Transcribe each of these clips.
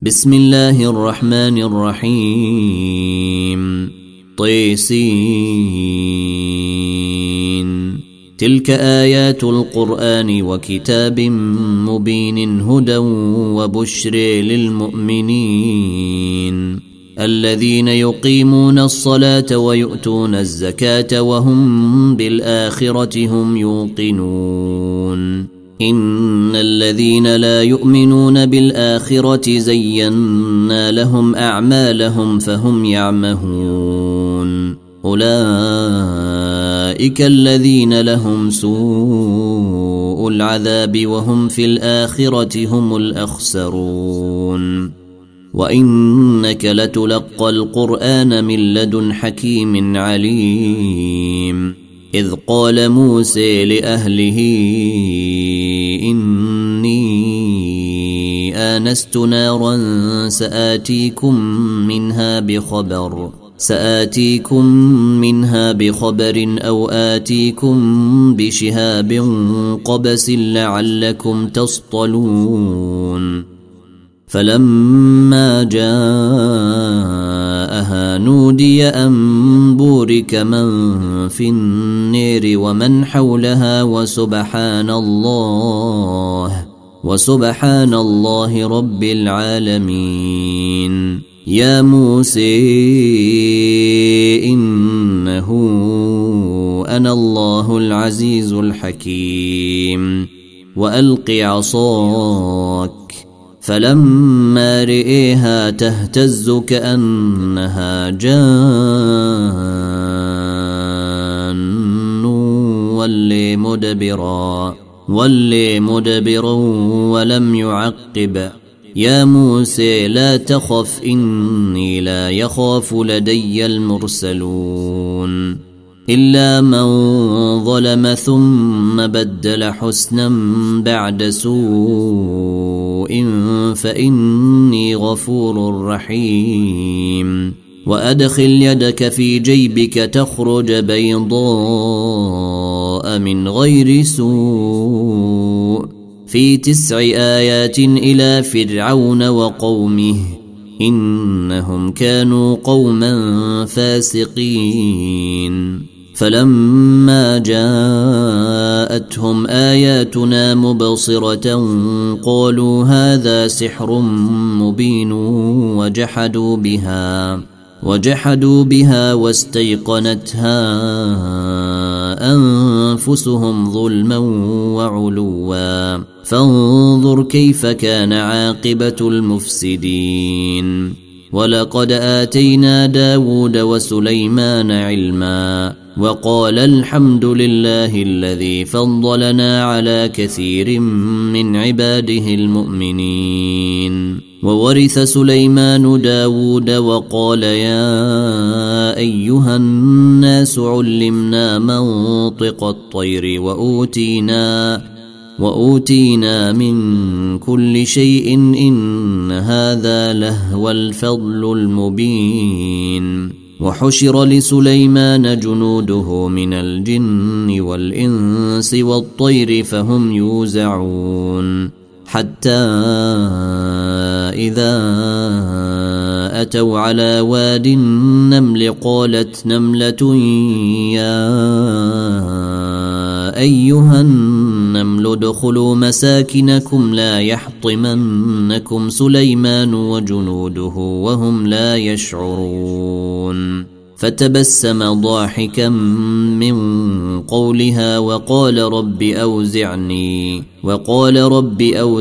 بسم الله الرحمن الرحيم طيسين تلك آيات القرآن وكتاب مبين هدى وبشر للمؤمنين الذين يقيمون الصلاة ويؤتون الزكاة وهم بالآخرة هم يوقنون إن الذين لا يؤمنون بالآخرة زينا لهم أعمالهم فهم يعمهون أولئك الذين لهم سوء العذاب وهم في الآخرة هم الأخسرون وإنك لتلقى القرآن من لدن حكيم عليم إذ قال موسى لأهله إني آنست نارا سآتيكم منها بخبر أو آتيكم بشهاب قبس لعلكم تصطلون فلما جاءها نودي أن بورك من في النير ومن حولها وسبحان الله رب العالمين يا موسى إنه أنا الله العزيز الحكيم وألق عصاك فلما رئيها تهتز كأنها جان ولي مدبرا ولم يعقب يا موسى لا تخف إني لا يخاف لدي المرسلون إلا من ظلم ثم بدل حسنا بعد سوء فإني غفور رحيم وأدخل يدك في جيبك تخرج بيضاء من غير سوء في 9 آيات إلى فرعون وقومه إنهم كانوا قوما فاسقين فلما جاءتهم آياتنا مبصرة قالوا هذا سحر مبين وجحدوا بها واستيقنتها أنفسهم ظلما وعلوا فانظر كيف كان عاقبة المفسدين ولقد آتينا داود وسليمان علما وقال الحمد لله الذي فضلنا على كثير من عباده المؤمنين وورث سليمان داود وقال يا أيها الناس علمنا منطق الطير وأوتينا من كل شيء إن هذا لهو الفضل المبين وحشر لسليمان جنوده من الجن والإنس والطير فهم يوزعون حتى إذا أتوا على واد النمل قالت نملة يا أيها النمل ادخلوا مساكنكم لا يحطمنكم سليمان وجنوده وهم لا يشعرون فتبسم ضاحكا من قولها وقال رب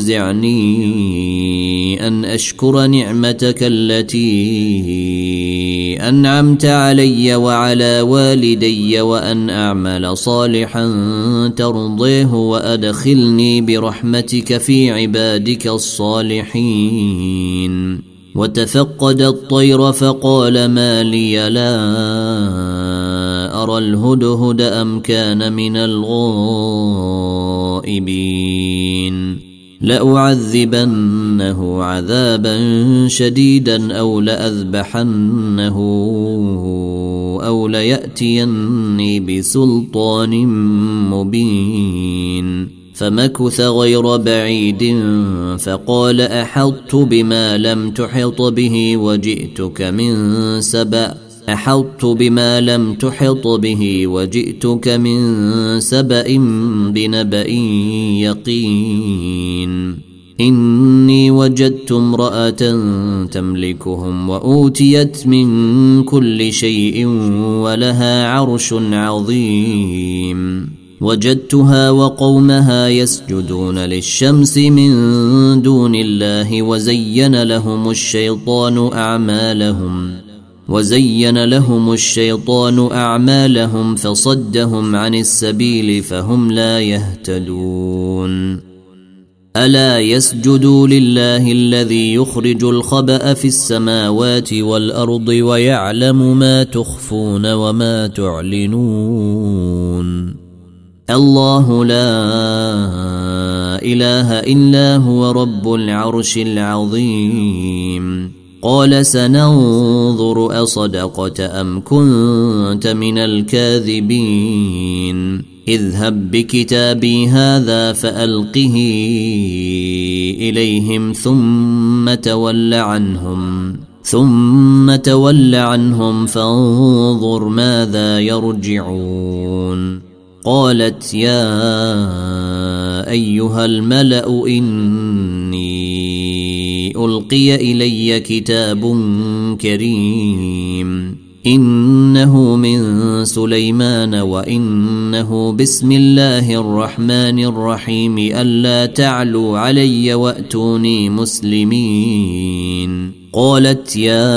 أوزعني أن أشكر نعمتك التي أنعمت علي وعلى والدي وأن أعمل صالحا ترضيه وأدخلني برحمتك في عبادك الصالحين وتفقد الطير فقال ما لي لا أرى الهدهد أم كان من الغائبين لأعذبنه عذابا شديدا أو لأذبحنه أو ليأتيني بسلطان مبين فمكث غير بعيد فقال أحطت بما لم تحط به وجئتك من سبأ بنبأ يقين إني وجدت امرأة تملكهم وأوتيت من كل شيء ولها عرش عظيم وجدتها وقومها يسجدون للشمس من دون الله وزين لهم الشيطان أعمالهم فصدهم عن السبيل فهم لا يهتدون ألا يسجدوا لله الذي يخرج الخبأ في السماوات والأرض ويعلم ما تخفون وما تعلنون الله لا إله إلا هو رب العرش العظيم قال سننظر أصدقت أم كنت من الكاذبين اذهب بكتابي هذا فألقه إليهم ثم تول عنهم فانظر ماذا يرجعون قالت يا أيها الملأ إني ألقي إلي كتاب كريم إنه من سليمان وإنه بسم الله الرحمن الرحيم ألا تعلوا علي وأتوني مسلمين قالت يا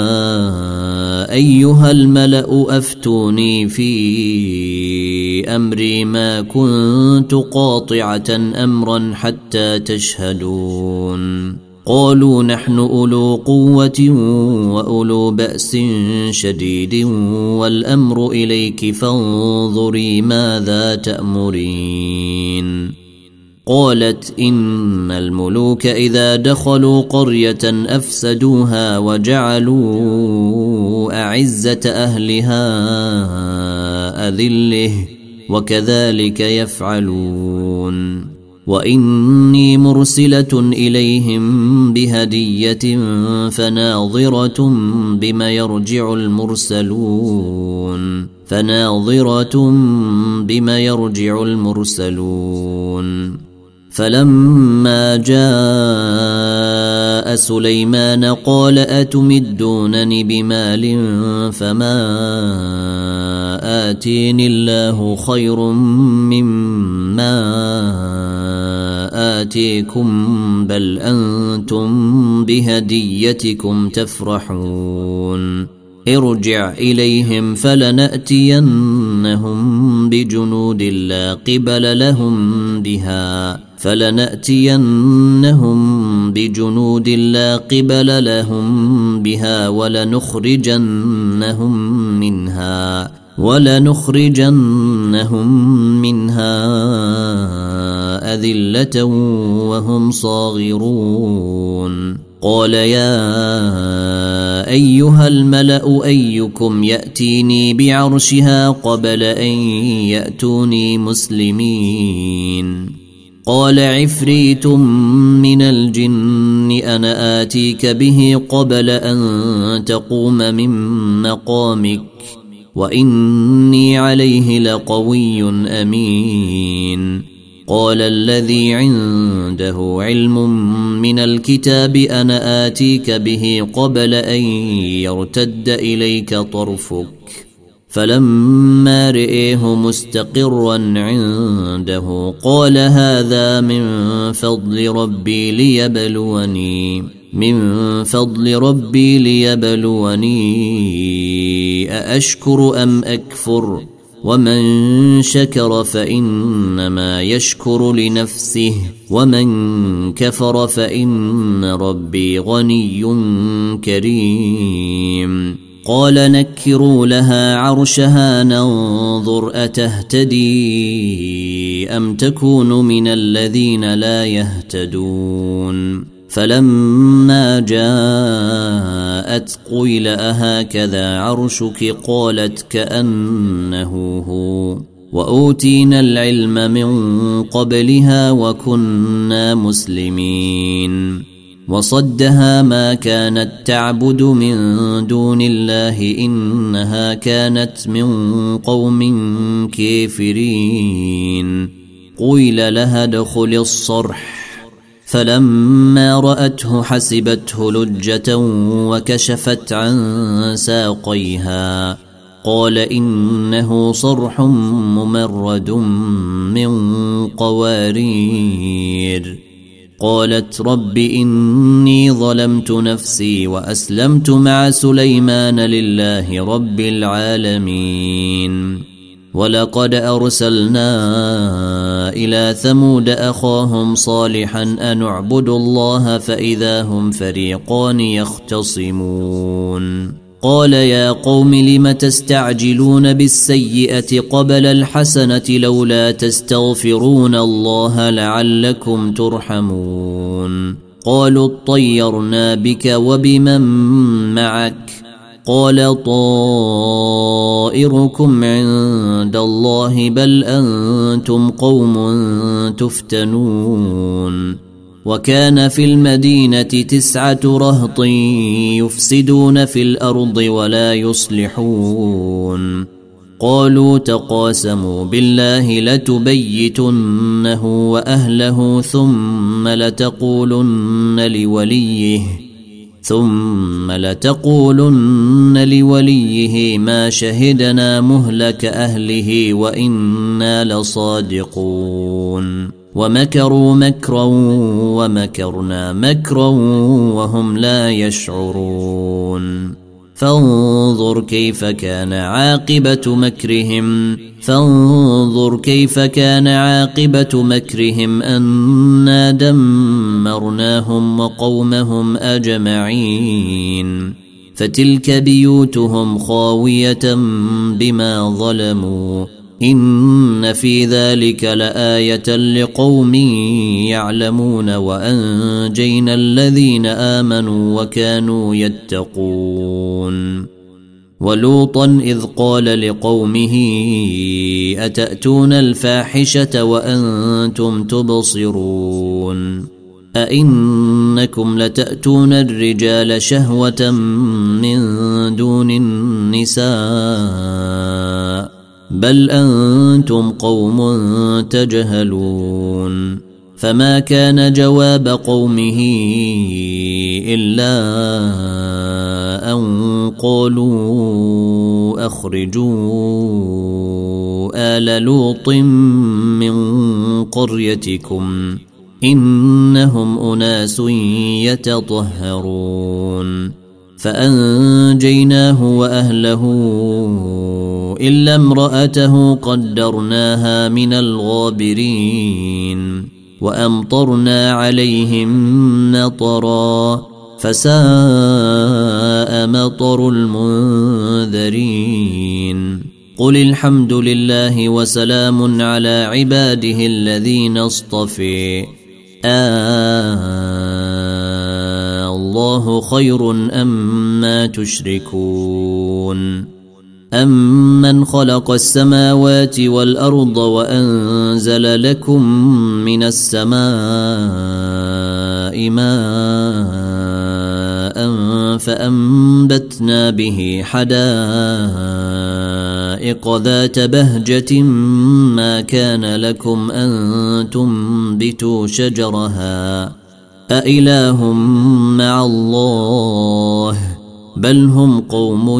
أيها الملأ أفتوني في أمري ما كنت قاطعة أمرا حتى تشهدون قالوا نحن أولو قوة وأولو بأس شديد والأمر إليك فانظري ماذا تأمرين قالت إن الملوك إذا دخلوا قرية أفسدوها وجعلوا أعزة أهلها أذله وكذلك يفعلون وإني مرسلة إليهم بهدية فناظرة بما يرجع المرسلون فلما جاء سليمان قال أتمدونني بمال فما آتيني الله خير مما آتيكم بل أنتم بهديتكم تفرحون ارجع إليهم فلنأتينهم بجنود لا قبل لهم بها ولنخرجنهم منها أذلة وهم صاغرون قال يا أيها الملأ أيكم يأتيني بعرشها قبل أن يأتوني مسلمين قال عفريت من الجن أنا آتيك به قبل أن تقوم من مقامك وإني عليه لقوي أمين قال الذي عنده علم من الكتاب أنا آتيك به قبل أن يرتد إليك طرفك فلما رئيه مستقرا عنده قال هذا من فضل ربي ليبلوني أأشكر أم أكفر ومن شكر فإنما يشكر لنفسه ومن كفر فإن ربي غني كريم قال نكروا لها عرشها ننظر أتهتدي أم تكون من الذين لا يهتدون فلما جاءت قيل أهكذا عرشك قالت كأنه هو وأوتينا العلم من قبلها وكنا مسلمين وصدها ما كانت تعبد من دون الله إنها كانت من قوم كافرين قيل لها ادخل الصرح فلما رأته حسبته لجة وكشفت عن ساقيها قال إنه صرح ممرد من قوارير قالت رب إني ظلمت نفسي وأسلمت مع سليمان لله رب العالمين ولقد أرسلنا إلى ثمود أخاهم صالحا أن اعبدوا الله فإذا هم فريقان يختصمون قال يا قوم لم تستعجلون بالسيئة قبل الحسنة لولا تستغفرون الله لعلكم ترحمون قالوا اطيرنا بك وبمن معك قال طائركم عند الله بل أنتم قوم تفتنون وكان في المدينة 9 رهط يفسدون في الأرض ولا يصلحون قالوا تقاسموا بالله لتبيتنه وأهله ثم لتقولن لوليه ما شهدنا مهلك أهله وإنا لصادقون ومكروا مكرا ومكرنا مكرا وهم لا يشعرون فانظر كيف كان عاقبة مكرهم أنا دمرناهم وقومهم أجمعين فتلك بيوتهم خاوية بما ظلموا إن في ذلك لآية لقوم يعلمون وأنجينا الذين آمنوا وكانوا يتقون ولوطا إذ قال لقومه أتأتون الفاحشة وأنتم تبصرون أئنكم لتأتون الرجال شهوة من دون النساء بل أنتم قوم تجهلون فما كان جواب قومه إلا أن قالوا أخرجوا آل لوط من قريتكم إنهم أناس يتطهرون فأنجيناه وأهله إلا امرأته قدرناها من الغابرين وأمطرنا عليهم مطرا فساء مطر المنذرين قل الحمد لله وسلام على عباده الذين اصطفي الله خير أما تشركون أمن خلق السماوات والأرض وأنزل لكم من السماء ماء فأنبتنا به حدائق ذات بهجة ما كان لكم أن تنبتوا شجرها أإله مع الله بل هم قوم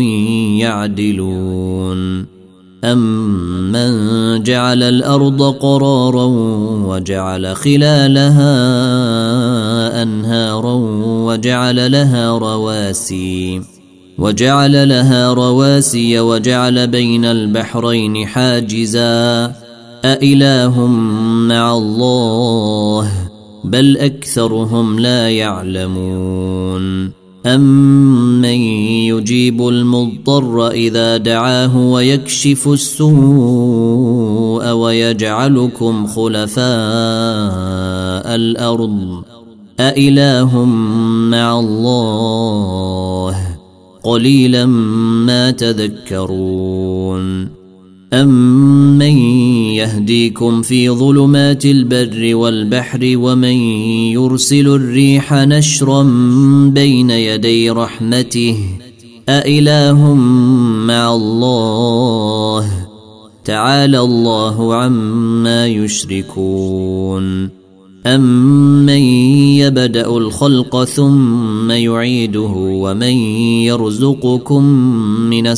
يعدلون أمن جعل الأرض قرارا وجعل خلالها أنهارا وجعل لها رواسي وجعل بين البحرين حاجزا أإله مع الله بل أكثرهم لا يعلمون أمن يجيب المضطر إذا دعاه ويكشف السوء ويجعلكم خلفاء الأرض أإله مع الله قليلا ما تذكرون أمن يهديكم في ظلمات البر والبحر ومن يرسل الريح نشرا بين يدي رحمته أإله مع الله تعالى الله عما يشركون أمن يبدأ الخلق ثم يعيده ومن يرزقكم من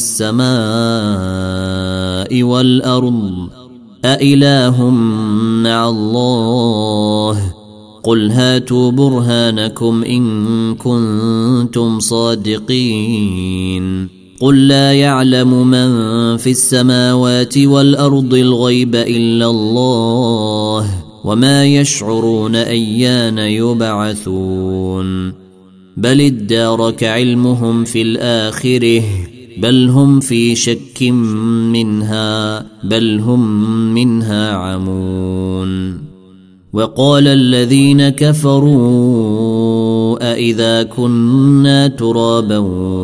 السماء والأرض أإله مع الله قل هاتوا برهانكم إن كنتم صادقين قل لا يعلم من في السماوات والأرض الغيب إلا الله وما يشعرون أيان يبعثون بل ادارك علمهم في الآخرة بل هم في شك منها بل هم منها عمون وقال الذين كفروا أإذا كنا ترابا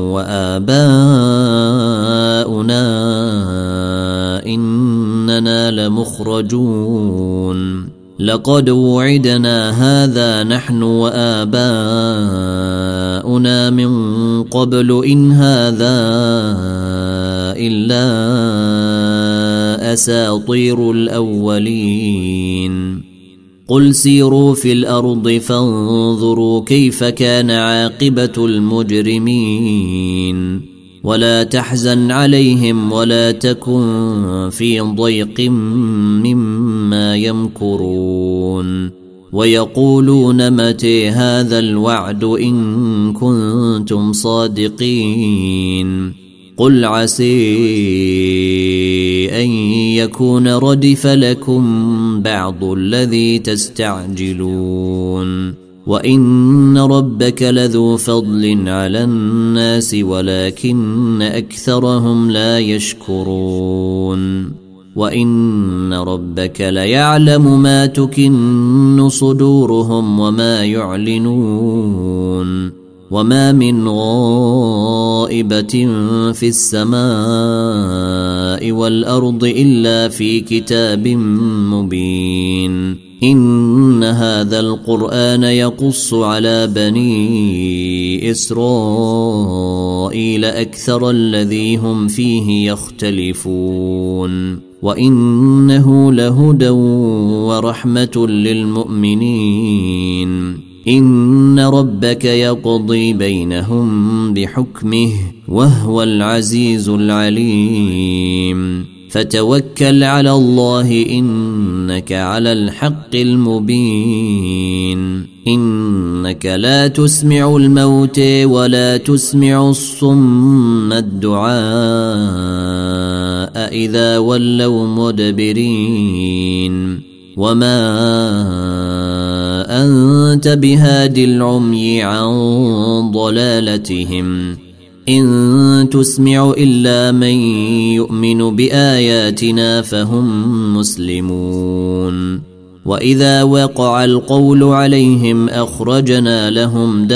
وآباؤنا إننا لمخرجون لقد وعدنا هذا نحن وآباؤنا من قبل إن هذا إلا أساطير الأولين قل سيروا في الأرض فانظروا كيف كان عاقبة المجرمين ولا تحزن عليهم ولا تكن في ضيق مما يمكرون ويقولون متى هذا الوعد إن كنتم صادقين قل عسى أن يكون ردف لكم بعض الذي تستعجلون وإن ربك لذو فضل على الناس ولكن أكثرهم لا يشكرون وإن ربك ليعلم ما تكن صدورهم وما يعلنون وما من غائبة في السماء والأرض إلا في كتاب مبين إن هذا القرآن يقص على بني إسرائيل أكثر الذي هم فيه يختلفون وإنه لهدى ورحمة للمؤمنين إن ربك يقضي بينهم بحكمه وهو العزيز العليم فتوكل على الله إنك على الحق المبين إنك لا تسمع الموتى ولا تسمع الصم الدعاء إذا ولوا مدبرين وما أنت بهاد العمي عن ضلالتهم إن تسمع إلا من يؤمن بآياتنا فهم مسلمون وإذا وقع القول عليهم أخرجنا لهم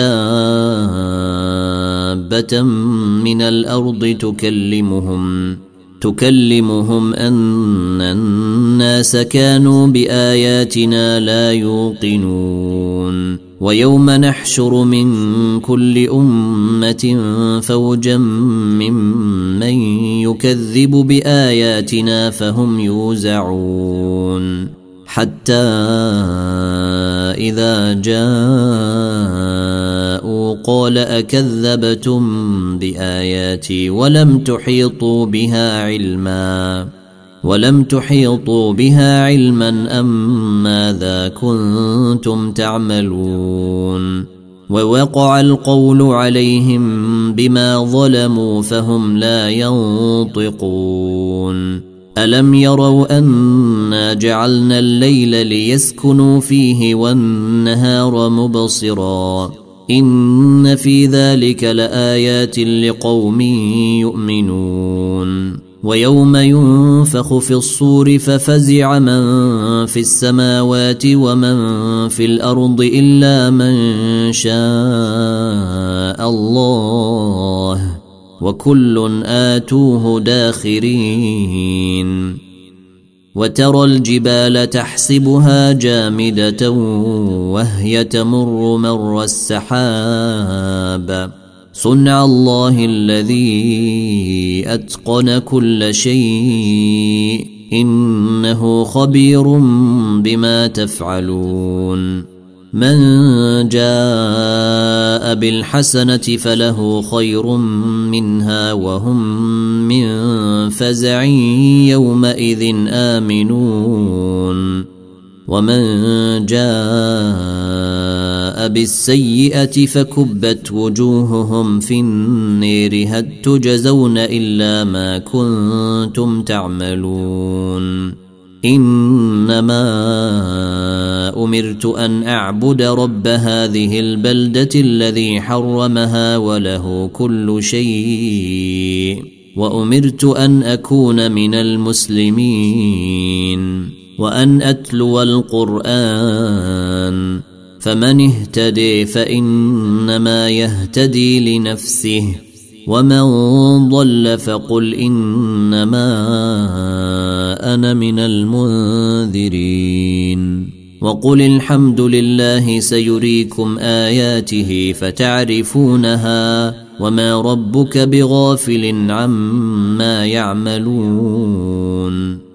دابة من الأرض تكلمهم أن الناس كانوا بآياتنا لا يوقنون ويوم نحشر من كل أمة فوجا ممن يكذب بآياتنا فهم يوزعون حتى إذا جاءوا قال أكذبتم بآياتي ولم تحيطوا بها علما أم ماذا كنتم تعملون ووقع القول عليهم بما ظلموا فهم لا ينطقون ألم يروا أنا جعلنا الليل ليسكنوا فيه والنهار مبصرا إن في ذلك لآيات لقوم يؤمنون ويوم ينفخ في الصور ففزع من في السماوات ومن في الأرض إلا من شاء الله وكل آتوه داخرين وترى الجبال تحسبها جامدة وهي تمر مر السحاب صنع الله الذي أتقن كل شيء إنه خبير بما تفعلون من جاء بالحسنة فله خير منها وهم من فزع يومئذ آمنون ومن جاء بالسيئة فكبت وجوههم في النير هل تجزون إلا ما كنتم تعملون إنما أمرت أن أعبد رب هذه البلدة الذي حرمها وله كل شيء وأمرت أن أكون من المسلمين وأن أتلو القرآن فمن اهتدي فإنما يهتدي لنفسه ومن ضل فقل إنما أنا من المنذرين وقل الحمد لله سيريكم آياته فتعرفونها وما ربك بغافل عما يعملون